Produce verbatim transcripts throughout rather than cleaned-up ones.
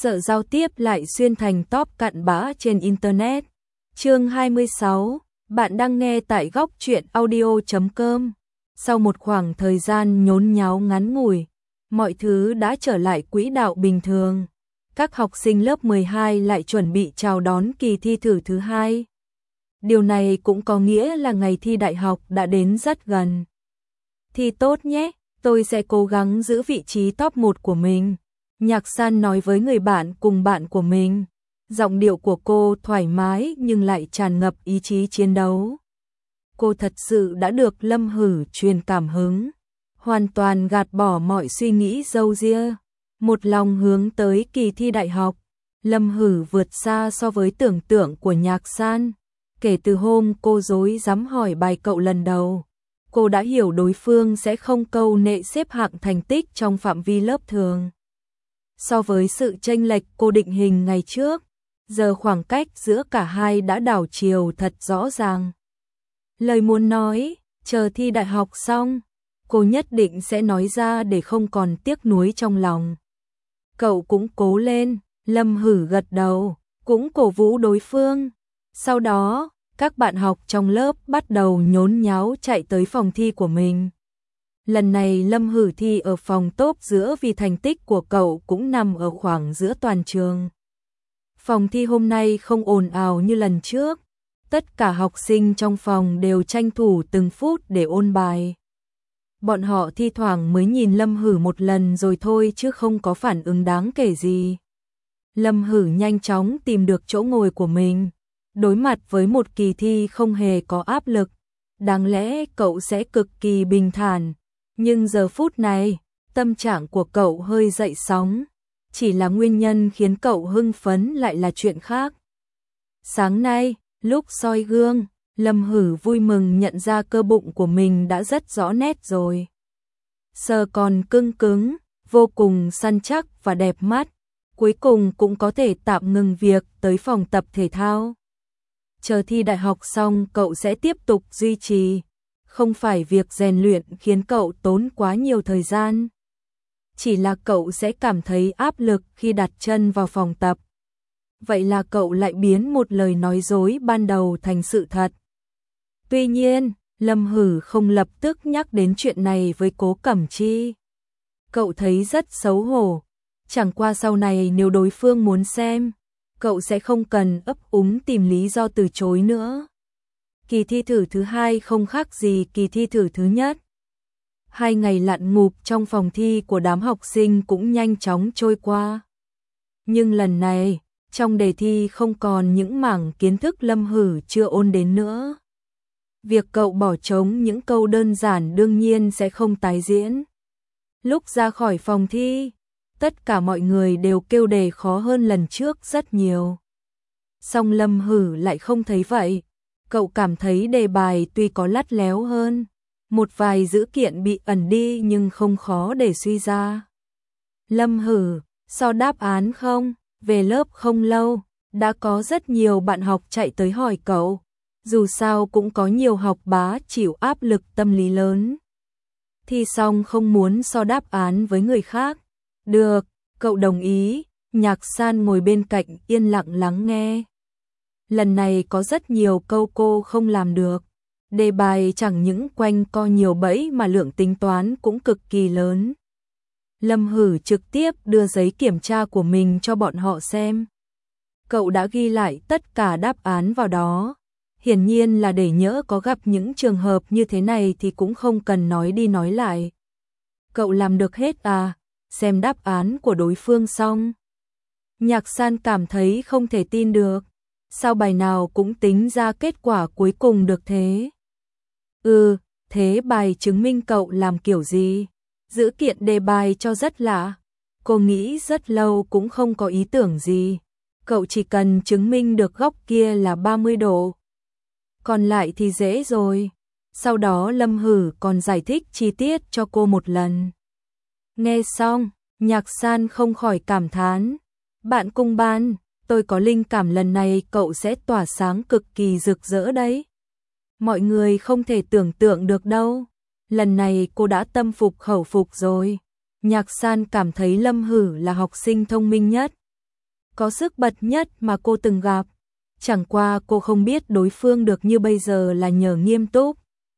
sợ giao tiếp lại xuyên thành top cặn bã trên Internet. Chương hai mươi sáu, bạn đang nghe tại góc truyện audio chấm com. Sau một khoảng thời gian nhốn nháo ngắn ngủi, mọi thứ đã trở lại quỹ đạo bình thường. Các học sinh lớp mười hai lại chuẩn bị chào đón kỳ thi thử thứ hai. Điều này cũng có nghĩa là ngày thi đại học đã đến rất gần. Thi tốt nhé, tôi sẽ cố gắng giữ vị trí top một của mình. Nhạc San nói với người bạn cùng bạn của mình. Giọng điệu của cô thoải mái nhưng lại tràn ngập ý chí chiến đấu. Cô thật sự đã được Lâm Hử truyền cảm hứng, hoàn toàn gạt bỏ mọi suy nghĩ râu ria, một lòng hướng tới kỳ thi đại học. Lâm Hử vượt xa so với tưởng tượng của Nhạc San. Kể từ hôm cô dối dám hỏi bài cậu lần đầu, cô đã hiểu đối phương sẽ không câu nệ xếp hạng thành tích trong phạm vi lớp thường. So với sự chênh lệch cô định hình ngày trước, giờ khoảng cách giữa cả hai đã đảo chiều thật rõ ràng. Lời muốn nói, chờ thi đại học xong, cô nhất định sẽ nói ra để không còn tiếc nuối trong lòng. Cậu cũng cố lên, Lâm Hử gật đầu, cũng cổ vũ đối phương. Sau đó, các bạn học trong lớp bắt đầu nhốn nháo chạy tới phòng thi của mình. Lần này Lâm Hử thi ở phòng top giữa vì thành tích của cậu cũng nằm ở khoảng giữa toàn trường. Phòng thi hôm nay không ồn ào như lần trước. Tất cả học sinh trong phòng đều tranh thủ từng phút để ôn bài. Bọn họ thi thoảng mới nhìn Lâm Hử một lần rồi thôi chứ không có phản ứng đáng kể gì. Lâm Hử nhanh chóng tìm được chỗ ngồi của mình. Đối mặt với một kỳ thi không hề có áp lực, đáng lẽ cậu sẽ cực kỳ bình thản. Nhưng giờ phút này, tâm trạng của cậu hơi dậy sóng. Chỉ là nguyên nhân khiến cậu hưng phấn lại là chuyện khác. Sáng nay, lúc soi gương, Lâm Hử vui mừng nhận ra cơ bụng của mình đã rất rõ nét rồi. Sờ còn cưng cứng, vô cùng săn chắc và đẹp mắt. Cuối cùng cũng có thể tạm ngừng việc tới phòng tập thể thao. Chờ thi đại học xong cậu sẽ tiếp tục duy trì. Không phải việc rèn luyện khiến cậu tốn quá nhiều thời gian. Chỉ là cậu sẽ cảm thấy áp lực khi đặt chân vào phòng tập. Vậy là cậu lại biến một lời nói dối ban đầu thành sự thật. Tuy nhiên, Lâm Hử không lập tức nhắc đến chuyện này với Cố Cẩm Chi. Cậu thấy rất xấu hổ. Chẳng qua sau này nếu đối phương muốn xem, cậu sẽ không cần ấp úng tìm lý do từ chối nữa. Kỳ thi thử thứ hai không khác gì kỳ thi thử thứ nhất. Hai ngày lặn ngụp trong phòng thi của đám học sinh cũng nhanh chóng trôi qua. Nhưng lần này, trong đề thi không còn những mảng kiến thức Lâm Hử chưa ôn đến nữa. Việc cậu bỏ trống những câu đơn giản đương nhiên sẽ không tái diễn. Lúc ra khỏi phòng thi, tất cả mọi người đều kêu đề khó hơn lần trước rất nhiều. Song Lâm Hử lại không thấy vậy. Cậu cảm thấy đề bài tuy có lắt léo hơn, một vài dữ kiện bị ẩn đi nhưng không khó để suy ra. Lâm Hử, so đáp án không? Về lớp không lâu, đã có rất nhiều bạn học chạy tới hỏi cậu. Dù sao cũng có nhiều học bá chịu áp lực tâm lý lớn. Thi xong không muốn so đáp án với người khác. Được, cậu đồng ý. Nhạc San ngồi bên cạnh yên lặng lắng nghe. Lần này có rất nhiều câu cô không làm được. Đề bài chẳng những quanh co nhiều bẫy mà lượng tính toán cũng cực kỳ lớn. Lâm Hử trực tiếp đưa giấy kiểm tra của mình cho bọn họ xem. Cậu đã ghi lại tất cả đáp án vào đó. Hiển nhiên là để nhỡ có gặp những trường hợp như thế này thì cũng không cần nói đi nói lại. Cậu làm được hết à? Xem đáp án của đối phương xong. Nhạc San cảm thấy không thể tin được. Sao bài nào cũng tính ra kết quả cuối cùng được thế? Ừ, thế bài chứng minh cậu làm kiểu gì? Dữ kiện đề bài cho rất lạ. Cô nghĩ rất lâu cũng không có ý tưởng gì. Cậu chỉ cần chứng minh được góc kia là ba mươi độ. Còn lại thì dễ rồi. Sau đó Lâm Hử còn giải thích chi tiết cho cô một lần. Nghe xong, Nhạc San không khỏi cảm thán. Bạn cùng ban, tôi có linh cảm lần này cậu sẽ tỏa sáng cực kỳ rực rỡ đấy. Mọi người không thể tưởng tượng được đâu. Lần này cô đã tâm phục khẩu phục rồi. Nhạc San cảm thấy Lâm Hử là học sinh thông minh nhất. có sức bật nhất mà cô từng gặp. Chẳng qua cô không biết đối phương được như bây giờ là nhờ nghiêm túc,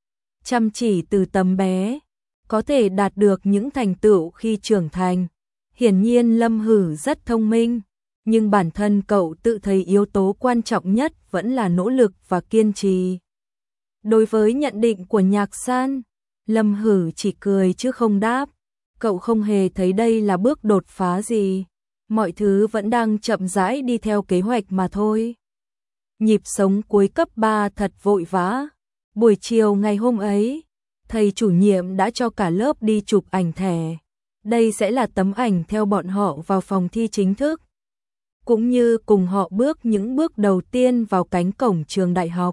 chăm chỉ từ tấm bé, có thể đạt được những thành tựu khi trưởng thành. Hiển nhiên Lâm Hử rất thông minh, nhưng bản thân cậu tự thấy yếu tố quan trọng nhất vẫn là nỗ lực và kiên trì. Đối với nhận định của Nhạc San, Lâm Hử chỉ cười chứ không đáp. Cậu không hề thấy đây là bước đột phá gì. Mọi thứ vẫn đang chậm rãi đi theo kế hoạch mà thôi. Nhịp sống cuối cấp ba thật vội vã. Buổi chiều ngày hôm ấy, thầy chủ nhiệm đã cho cả lớp đi chụp ảnh thẻ. Đây sẽ là tấm ảnh theo bọn họ vào phòng thi chính thức, cũng như cùng họ bước những bước đầu tiên vào cánh cổng trường đại học.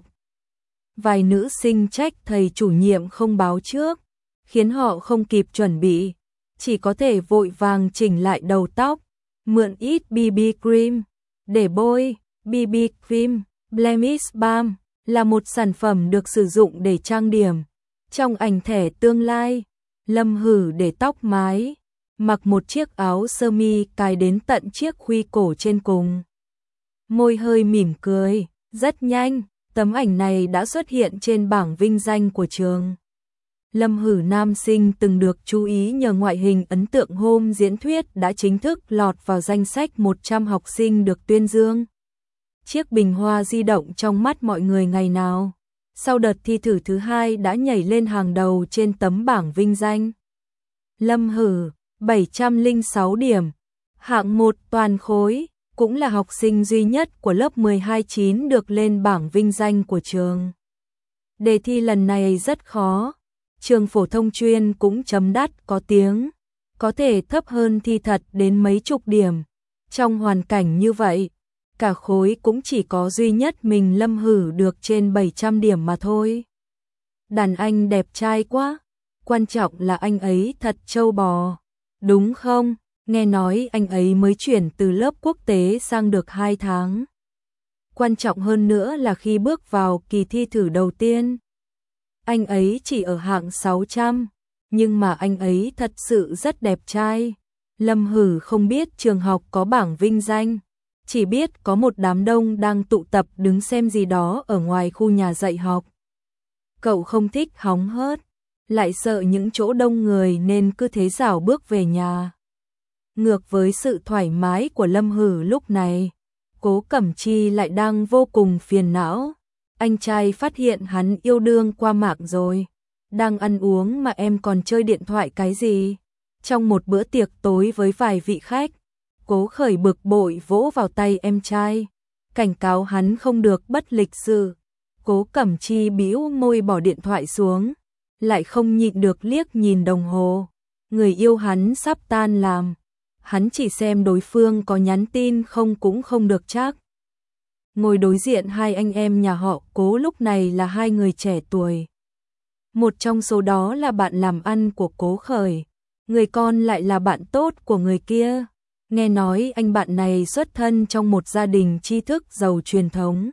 Vài nữ sinh trách thầy chủ nhiệm không báo trước, khiến họ không kịp chuẩn bị, chỉ có thể vội vàng chỉnh lại đầu tóc, mượn ít bê bê cream để bôi. bê bê cream, blemish balm là một sản phẩm được sử dụng để trang điểm. Trong ảnh thẻ tương lai, Lâm Hử để tóc mái, mặc một chiếc áo sơ mi cài đến tận chiếc khuy cổ trên cùng. Môi hơi mỉm cười, rất nhanh, tấm ảnh này đã xuất hiện trên bảng vinh danh của trường. Lâm Hử nam sinh từng được chú ý nhờ ngoại hình ấn tượng hôm diễn thuyết đã chính thức lọt vào danh sách một trăm học sinh được tuyên dương. Chiếc bình hoa di động trong mắt mọi người ngày nào. Sau đợt thi thử thứ hai đã nhảy lên hàng đầu trên tấm bảng vinh danh. Lâm Hử, bảy trăm lẻ sáu điểm, hạng một toàn khối, cũng là học sinh duy nhất của lớp mười hai chín được lên bảng vinh danh của trường. Đề thi lần này rất khó, trường phổ thông chuyên cũng chấm đắt có tiếng, có thể thấp hơn thi thật đến mấy chục điểm. Trong hoàn cảnh như vậy, cả khối cũng chỉ có duy nhất mình Lâm Hử được trên bảy trăm điểm mà thôi. Đàn anh đẹp trai quá, quan trọng là anh ấy thật trâu bò, đúng không? Nghe nói anh ấy mới chuyển từ lớp quốc tế sang được hai tháng. Quan trọng hơn nữa là khi bước vào kỳ thi thử đầu tiên, anh ấy chỉ ở hạng sáu trăm, nhưng mà anh ấy thật sự rất đẹp trai. Lâm Hử không biết trường học có bảng vinh danh, chỉ biết có một đám đông đang tụ tập đứng xem gì đó ở ngoài khu nhà dạy học. Cậu không thích hóng hớt, lại sợ những chỗ đông người nên cứ thế rảo bước về nhà. Ngược với sự thoải mái của Lâm Hử lúc này, Cố Cẩm Chi lại đang vô cùng phiền não. Anh trai phát hiện hắn yêu đương qua mạng rồi. Đang ăn uống mà em còn chơi điện thoại cái gì? Trong một bữa tiệc tối với vài vị khách, Cố Khởi bực bội vỗ vào tay em trai, cảnh cáo hắn không được bất lịch sự. Cố Cẩm Chi bĩu môi bỏ điện thoại xuống, lại không nhịn được liếc nhìn đồng hồ. Người yêu hắn sắp tan làm, hắn chỉ xem đối phương có nhắn tin không cũng không được chắc. Ngồi đối diện hai anh em nhà họ Cố lúc này là hai người trẻ tuổi. Một trong số đó là bạn làm ăn của Cố Khởi, người con lại là bạn tốt của người kia. Nghe nói anh bạn này xuất thân trong một gia đình tri thức giàu truyền thống,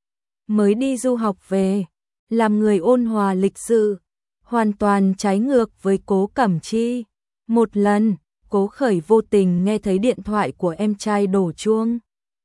mới đi du học về, làm người ôn hòa lịch sự, hoàn toàn trái ngược với Cố Cẩm Chi. Một lần, Cố Khởi vô tình nghe thấy điện thoại của em trai đổ chuông,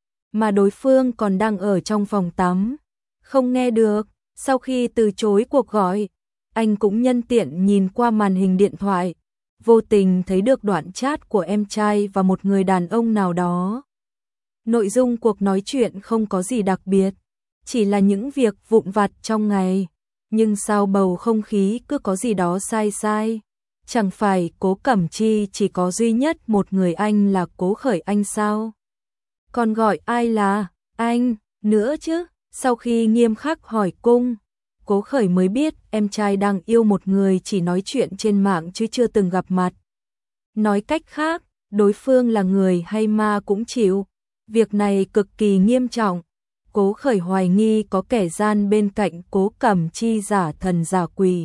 mà đối phương còn đang ở trong phòng tắm, không nghe được. Sau khi từ chối cuộc gọi, anh cũng nhân tiện nhìn qua màn hình điện thoại, vô tình thấy được đoạn chat của em trai và một người đàn ông nào đó. Nội dung cuộc nói chuyện không có gì đặc biệt, chỉ là những việc vụn vặt trong ngày, nhưng sao bầu không khí cứ có gì đó sai sai. Chẳng phải Cố Cẩm Chi chỉ có duy nhất một người anh là Cố Khởi anh sao? Còn gọi ai là anh nữa chứ? Sau khi nghiêm khắc hỏi cung, Cố Khởi mới biết em trai đang yêu một người chỉ nói chuyện trên mạng chứ chưa từng gặp mặt. Nói cách khác, đối phương là người hay ma cũng chịu. Việc này cực kỳ nghiêm trọng. Cố Khởi hoài nghi có kẻ gian bên cạnh Cố Cẩm Chi giả thần giả quỷ,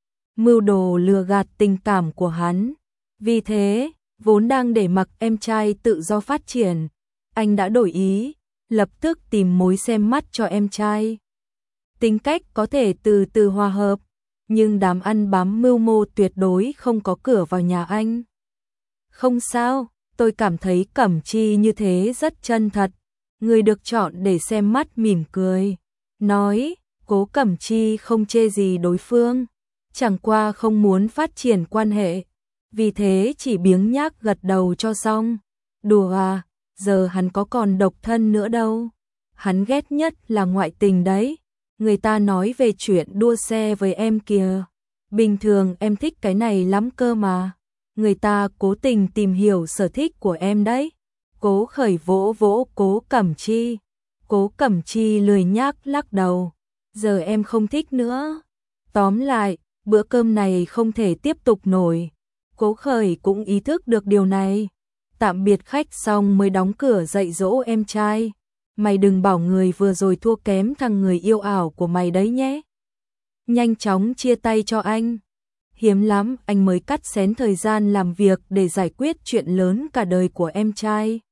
mưu đồ lừa gạt tình cảm của hắn. Vì thế, vốn đang để mặc em trai tự do phát triển, anh đã đổi ý, lập tức tìm mối xem mắt cho em trai. Tính cách có thể từ từ hòa hợp, nhưng đám ăn bám mưu mô tuyệt đối không có cửa vào nhà anh. Không sao, tôi cảm thấy Cẩm Chi như thế rất chân thật. Người được chọn để xem mắt mỉm cười. Nói, Cố Cẩm Chi không chê gì đối phương. Chẳng qua không muốn phát triển quan hệ. Vì thế chỉ biếng nhác gật đầu cho xong. Đùa à, giờ hắn có còn độc thân nữa đâu. Hắn ghét nhất là ngoại tình đấy. Người ta nói về chuyện đua xe với em kìa. Bình thường em thích cái này lắm cơ mà. Người ta cố tình tìm hiểu sở thích của em đấy. Cố Khởi vỗ vỗ Cố Cẩm Chi. Cố Cẩm Chi lười nhác lắc đầu. Giờ em không thích nữa. Tóm lại, bữa cơm này không thể tiếp tục nổi. Cố Khởi cũng ý thức được điều này. Tạm biệt khách xong mới đóng cửa dạy dỗ em trai. Mày đừng bảo người vừa rồi thua kém thằng người yêu ảo của mày đấy nhé. Nhanh chóng chia tay cho anh. Hiếm lắm anh mới cắt xén thời gian làm việc để giải quyết chuyện lớn cả đời của em trai.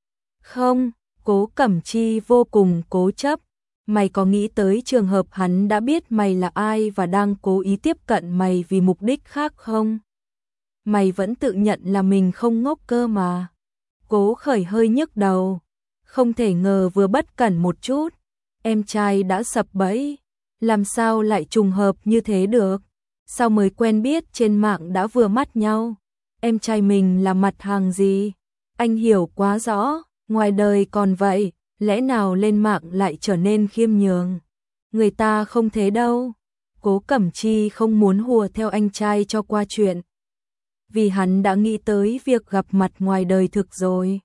Không, Cố Cẩm Chi vô cùng cố chấp. Mày có nghĩ tới trường hợp hắn đã biết mày là ai và đang cố ý tiếp cận mày vì mục đích khác không? Mày vẫn tự nhận là mình không ngốc cơ mà. Cố Khởi hơi nhức đầu. Không thể ngờ vừa bất cẩn một chút, em trai đã sập bẫy. Làm sao lại trùng hợp như thế được? Sao mới quen biết trên mạng đã vừa mắt nhau? Em trai mình là mặt hàng gì? Anh hiểu quá rõ, ngoài đời còn vậy, lẽ nào lên mạng lại trở nên khiêm nhường? Người ta không thế đâu. Cố Cẩm Chi không muốn hùa theo anh trai cho qua chuyện. Vì hắn đã nghĩ tới việc gặp mặt ngoài đời thực rồi.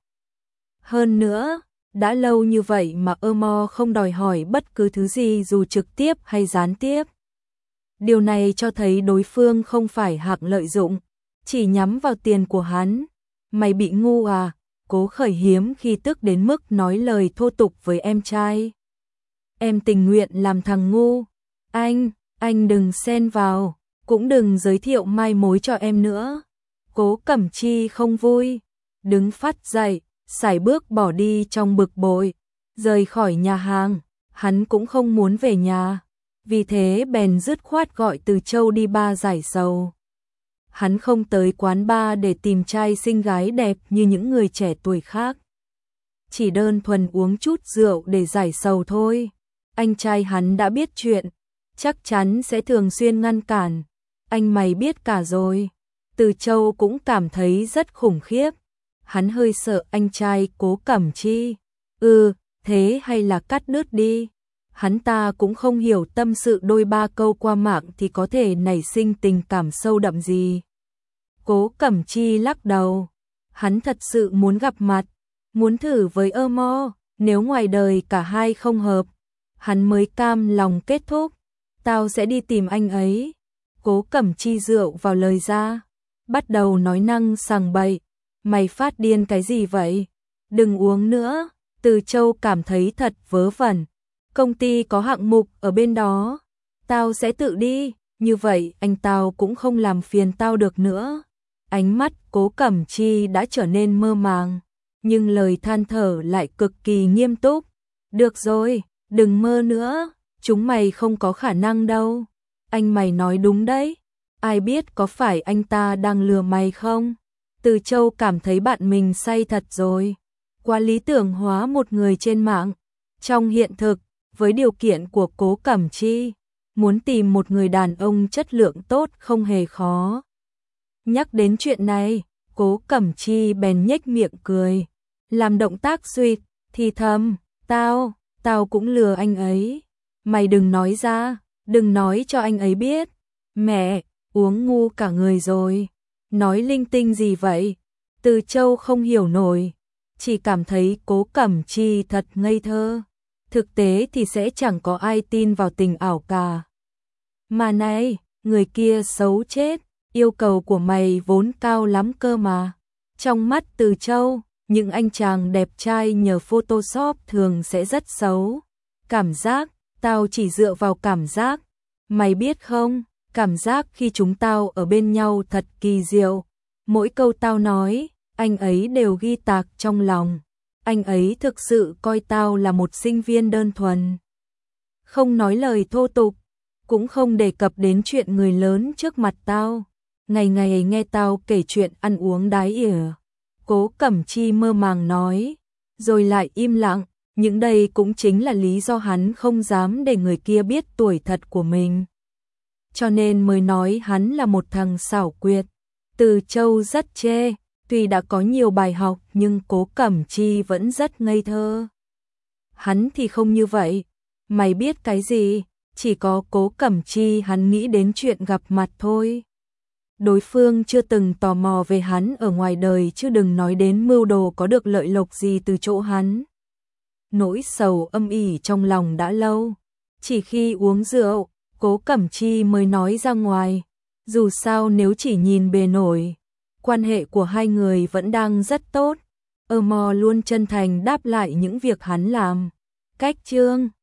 Hơn nữa, đã lâu như vậy mà Emo không đòi hỏi bất cứ thứ gì dù trực tiếp hay gián tiếp. Điều này cho thấy đối phương không phải hạng lợi dụng, chỉ nhắm vào tiền của hắn. Mày bị ngu à? Cố Khởi hiếm khi tức đến mức nói lời thô tục với em trai. Em tình nguyện làm thằng ngu. Anh, anh đừng xen vào, cũng đừng giới thiệu mai mối cho em nữa. Cố Cẩm Chi không vui, đứng phắt dậy, sải bước bỏ đi trong bực bội, rời khỏi nhà hàng. Hắn cũng không muốn về nhà, vì thế bèn dứt khoát gọi Từ Châu đi bar giải sầu. Hắn không tới quán bar để tìm trai xinh gái đẹp như những người trẻ tuổi khác, chỉ đơn thuần uống chút rượu để giải sầu thôi. Anh trai hắn đã biết chuyện, chắc chắn sẽ thường xuyên ngăn cản. Anh mày biết cả rồi. Từ Châu cũng cảm thấy rất khủng khiếp. Hắn hơi sợ anh trai Cố Cẩm Chi. Ừ, thế hay là cắt đứt đi. Hắn ta cũng không hiểu tâm sự đôi ba câu qua mạng thì có thể nảy sinh tình cảm sâu đậm gì. Cố Cẩm Chi lắc đầu. Hắn thật sự muốn gặp mặt, muốn thử với Emo. Nếu ngoài đời cả hai không hợp, hắn mới cam lòng kết thúc. Tao sẽ đi tìm anh ấy. Cố Cẩm Chi rượu vào lời ra, bắt đầu nói năng sằng bậy. Mày phát điên cái gì vậy? Đừng uống nữa. Từ Châu cảm thấy thật vớ vẩn. Công ty có hạng mục ở bên đó. Tao sẽ tự đi. Như vậy anh tao cũng không làm phiền tao được nữa. Ánh mắt Cố Cẩm Chi đã trở nên mơ màng, nhưng lời than thở lại cực kỳ nghiêm túc. Được rồi, đừng mơ nữa. Chúng mày không có khả năng đâu. Anh mày nói đúng đấy. Ai biết có phải anh ta đang lừa mày không? Từ Châu cảm thấy bạn mình say thật rồi. Quá lý tưởng hóa một người trên mạng. Trong hiện thực, với điều kiện của Cố Cẩm Chi, muốn tìm một người đàn ông chất lượng tốt không hề khó. Nhắc đến chuyện này, Cố Cẩm Chi bèn nhếch miệng cười, làm động tác suýt, thì thầm, tao, tao cũng lừa anh ấy. Mày đừng nói ra, đừng nói cho anh ấy biết. Mẹ, uống ngu cả người rồi. Nói linh tinh gì vậy? Từ Châu không hiểu nổi, chỉ cảm thấy Cố Cẩm Chi thật ngây thơ. Thực tế thì sẽ chẳng có ai tin vào tình ảo cả. Mà này, người kia xấu chết, yêu cầu của mày vốn cao lắm cơ mà. Trong mắt Từ Châu, những anh chàng đẹp trai nhờ Photoshop thường sẽ rất xấu. Cảm giác, tao chỉ dựa vào cảm giác. Mày biết không, cảm giác khi chúng tao ở bên nhau thật kỳ diệu. Mỗi câu tao nói, anh ấy đều ghi tạc trong lòng. Anh ấy thực sự coi tao là một sinh viên đơn thuần. Không nói lời thô tục, cũng không đề cập đến chuyện người lớn trước mặt tao. Ngày ngày nghe tao kể chuyện ăn uống đái ỉa. Cố Cẩm Chi mơ màng nói, rồi lại im lặng, những đây cũng chính là lý do hắn không dám để người kia biết tuổi thật của mình. Cho nên mới nói hắn là một thằng xảo quyệt. Từ Châu rất chê, tuy đã có nhiều bài học nhưng Cố Cẩm Chi vẫn rất ngây thơ. Hắn thì không như vậy, mày biết cái gì, chỉ có Cố Cẩm Chi hắn nghĩ đến chuyện gặp mặt thôi. Đối phương chưa từng tò mò về hắn ở ngoài đời chứ đừng nói đến mưu đồ có được lợi lộc gì từ chỗ hắn. Nỗi sầu âm ỉ trong lòng đã lâu, chỉ khi uống rượu, Cố Cẩm Chi mới nói ra ngoài. Dù sao nếu chỉ nhìn bề nổi, quan hệ của hai người vẫn đang rất tốt. Ơ mò luôn chân thành đáp lại những việc hắn làm. Cách chương